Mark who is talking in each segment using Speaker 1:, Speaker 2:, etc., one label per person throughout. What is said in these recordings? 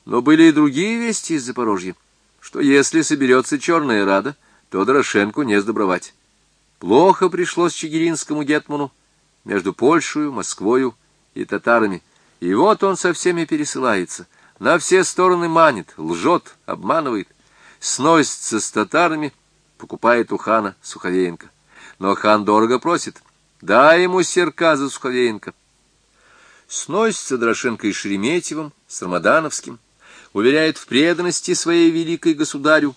Speaker 1: Но были и другие вести из Запорожья, что если соберется Черная Рада, то Дорошенку не сдобровать. Плохо пришлось чигиринскому гетману между Польшею, Москвою и татарами, и вот он со всеми пересылается, на все стороны манит, лжет, обманывает, сносится с татарами, покупает у хана Суховеенко. Но хан дорого просит, дай ему серка за Суховеенко. Сносится Дорошенко и Шереметьевым, с Рамадановским, уверяет в преданности своей великой государю.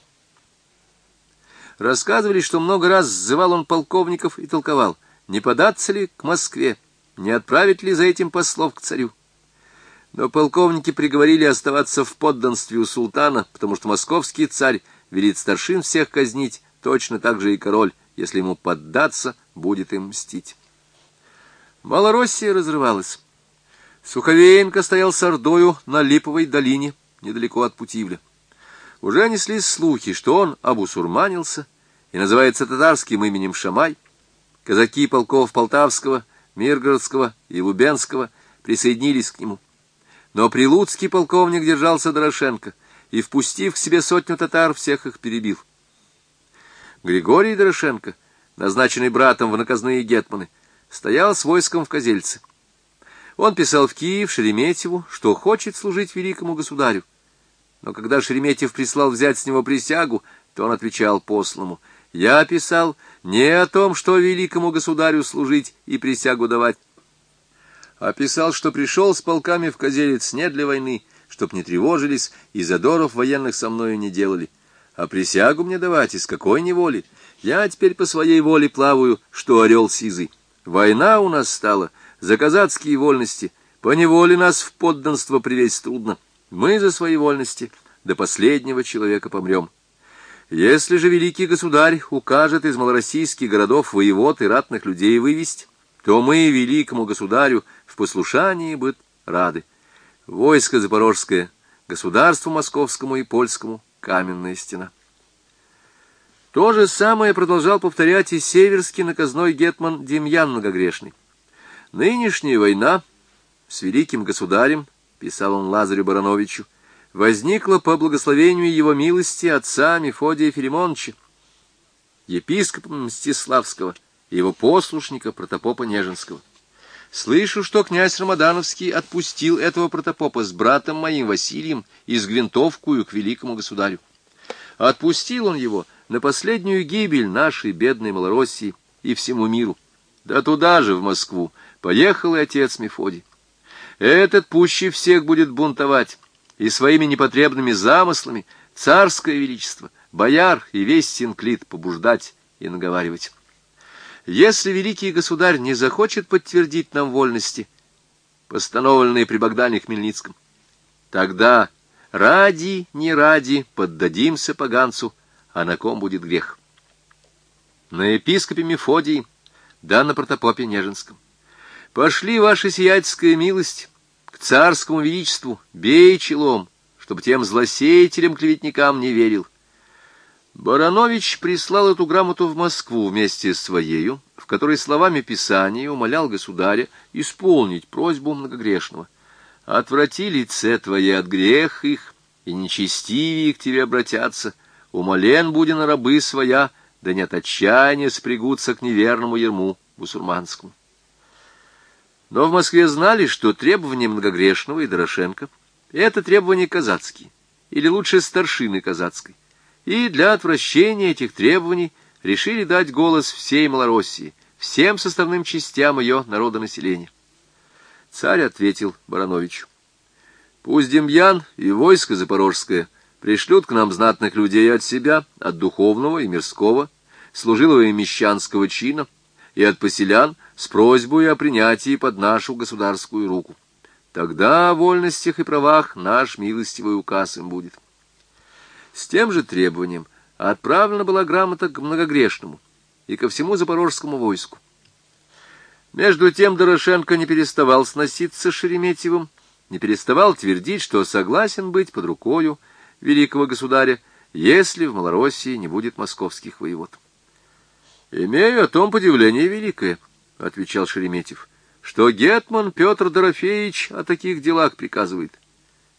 Speaker 1: Рассказывали, что много раз сзывал он полковников и толковал, не податься ли к Москве, не отправить ли за этим послов к царю. Но полковники приговорили оставаться в подданстве у султана, потому что московский царь велит старшин всех казнить, точно так же и король, если ему поддаться, будет им мстить. Малороссия разрывалась. Суховеенко стоял с ордою на Липовой долине, недалеко от Путивля. Уже неслись слухи, что он обусурманился и называется татарским именем Шамай. Казаки полков Полтавского, Миргородского и Лубенского присоединились к нему. Но прилуцкий полковник держался Дорошенко и, впустив к себе 100 татар, всех их перебил. Григорий Дорошенко, назначенный братом в наказные гетманы, стоял с войском в Козельце. Он писал в Киев Шереметьеву, что хочет служить великому государю. Но когда Шереметьев прислал взять с него присягу, то он отвечал послому: «Я писал не о том, что великому государю служить и присягу давать, а писал, что пришел с полками в Козелец не для войны, чтоб не тревожились и задоров военных со мною не делали. А присягу мне давать из какой неволи? Я теперь по своей воле плаваю, что орел сизый. Война у нас стала за казацкие вольности, по неволе нас в подданство привезть трудно. Мы за свои вольности до последнего человека помрем. Если же великий государь укажет из малороссийских городов воевод и ратных людей вывести, то мы великому государю в послушании быть рады. Войско запорожское, государству московскому и польскому каменная стена». То же самое продолжал повторять и северский наказной гетман Демьян Многогрешный. «Нынешняя война с великим государем, — писал он Лазарю Барановичу, — возникла по благословению его милости отца Мефодия Филимоновича, епископа Мстиславского и его послушника протопопа Нежинского. Слышу, что князь Рамадановский отпустил этого протопопа с братом моим Василием из Гвинтовкую к великому государю. Отпустил он его на последнюю гибель нашей бедной Малороссии и всему миру. Да туда же, в Москву, поехал и отец Мефодий. Этот пуще всех будет бунтовать и своими непотребными замыслами царское величество, бояр и весь синклит побуждать и наговаривать. Если великий государь не захочет подтвердить нам вольности, постановленные при Богдане Хмельницком, тогда ради, не ради, поддадимся поганцу, а на ком будет грех? На епископе Мефодии, да на протопопе Нежинском. Пошли, ваша сиятельская милость, к царскому величеству, бей челом, чтобы тем злосеятелям-клеветникам не верил». Баранович прислал эту грамоту в Москву вместе с своею, в которой словами Писания умолял государя исполнить просьбу Многогрешного. «Отврати лице твое от грех их, и нечестивее к тебе обратятся, умолен будем на рабы своя, да не от отчаяния спрягутся к неверному ярму бусурманскому». Но в Москве знали, что требования Многогрешного и Дорошенко — это требования казацкие, или лучше старшины казацкой. И для отвращения этих требований решили дать голос всей Малороссии, всем составным частям ее народонаселения. Царь ответил Барановичу: «Пусть Демьян и войско запорожское пришлют к нам знатных людей от себя, от духовного и мирского, служилого и мещанского чина, и от поселян с просьбой о принятии под нашу государскую руку. Тогда о вольностях и правах наш милостивый указ им будет». С тем же требованием отправлена была грамота к Многогрешному и ко всему запорожскому войску. Между тем Дорошенко не переставал сноситься с Шереметьевым, не переставал твердить, что согласен быть под рукою великого государя, если в Малороссии не будет московских воевод. «Имею о том подивление великое, — отвечал Шереметьев, — что гетман Петр Дорофеевич о таких делах приказывает.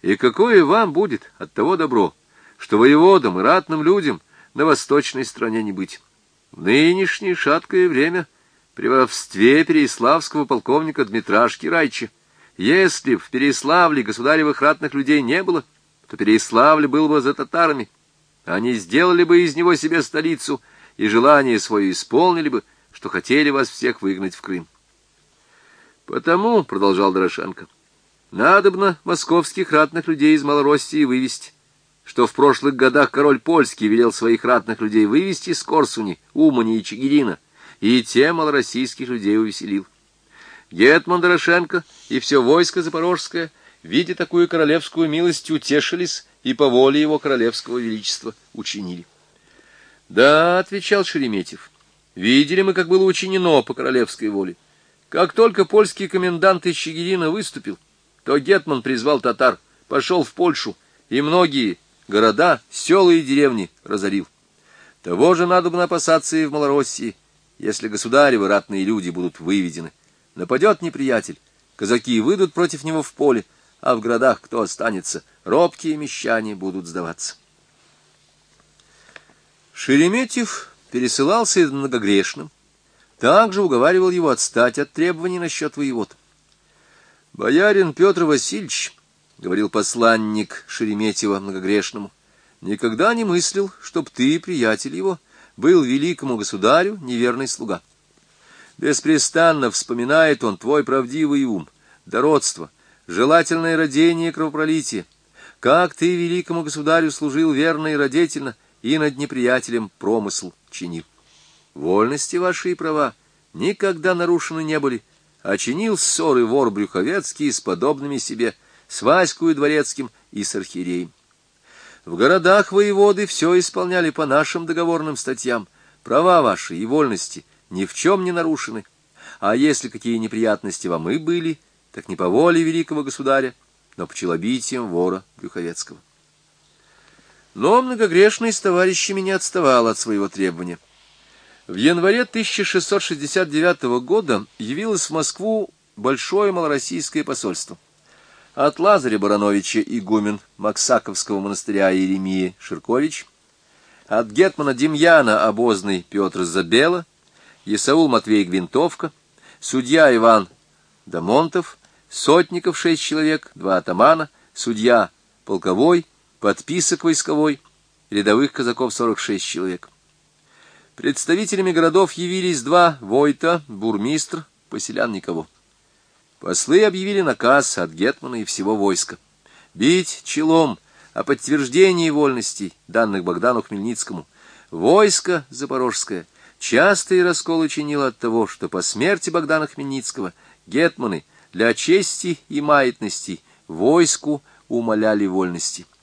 Speaker 1: И какое вам будет от того добро, что воеводам и ратным людям на восточной стране не быть? В нынешнее шаткое время при воровстве переяславского полковника Дмитрашки Райча, если б в Переяславле государевых ратных людей не было, то Переяславль был бы за татарами. Они сделали бы из него себе столицу и желание свое исполнили бы, что хотели вас всех выгнать в Крым. Потому, — продолжал Дорошенко, — надобно московских ратных людей из Малороссии вывести, что в прошлых годах король польский велел своих ратных людей вывести с Корсуни, Умани и Чигирина, и тем малороссийских людей увеселил. Гетман Дорошенко и все войско запорожское, видя такую королевскую милость, утешились и по воле его королевского величества учинили. — Да, — отвечал Шереметьев, — видели мы, как было учинено по королевской воле. Как только польский комендант из Чигирина выступил, то гетман призвал татар, пошел в Польшу, и многие города, села и деревни разорил. Того же надо бы опасаться и в Малороссии, если государевы ратные люди будут выведены. Нападет неприятель, казаки выйдут против него в поле, а в городах кто останется, робкие мещане будут сдаваться. Шереметьев пересылался и многогрешным, также уговаривал его отстать от требований насчет воевод. «Боярин Петр Васильевич, — говорил посланник Шереметьева многогрешному, — никогда не мыслил, чтоб ты, приятель его, был великому государю неверный слуга. Беспрестанно вспоминает он твой правдивый ум, дородство, желательное родение и кровопролитие, как ты великому государю служил верно и родительно, и над неприятелем промысл чинил. Вольности ваши и права никогда нарушены не были, а чинил ссоры вор Брюховецкий с подобными себе, с Ваською Дворецким и с архиереем. В городах воеводы все исполняли по нашим договорным статьям, права ваши и вольности ни в чем не нарушены, а если какие неприятности вам и были, так не по воле великого государя, но по челобитиям вора Брюховецкого. Но многогрешный с товарищами не отставал от своего требования. В январе 1669 года явилось в Москву большое малороссийское посольство. От Лазаря Барановича игумен Максаковского монастыря Иеремия Ширкович, от гетмана Демьяна обозный Петр Забела, Исаул Матвей Гвинтовка, судья Иван Дамонтов, сотников 6 человек, 2 атамана, судья полковой, подписок войсковой, рядовых казаков 46 человек. Представителями городов явились 2 войта, бурмистр, поселян никого. Послы объявили наказ от гетмана и всего войска бить челом о подтверждении вольностей, данных Богдану Хмельницкому. Войско запорожское частые расколы чинило от того, что по смерти Богдана Хмельницкого гетманы для чести и маятности войску умаляли вольности.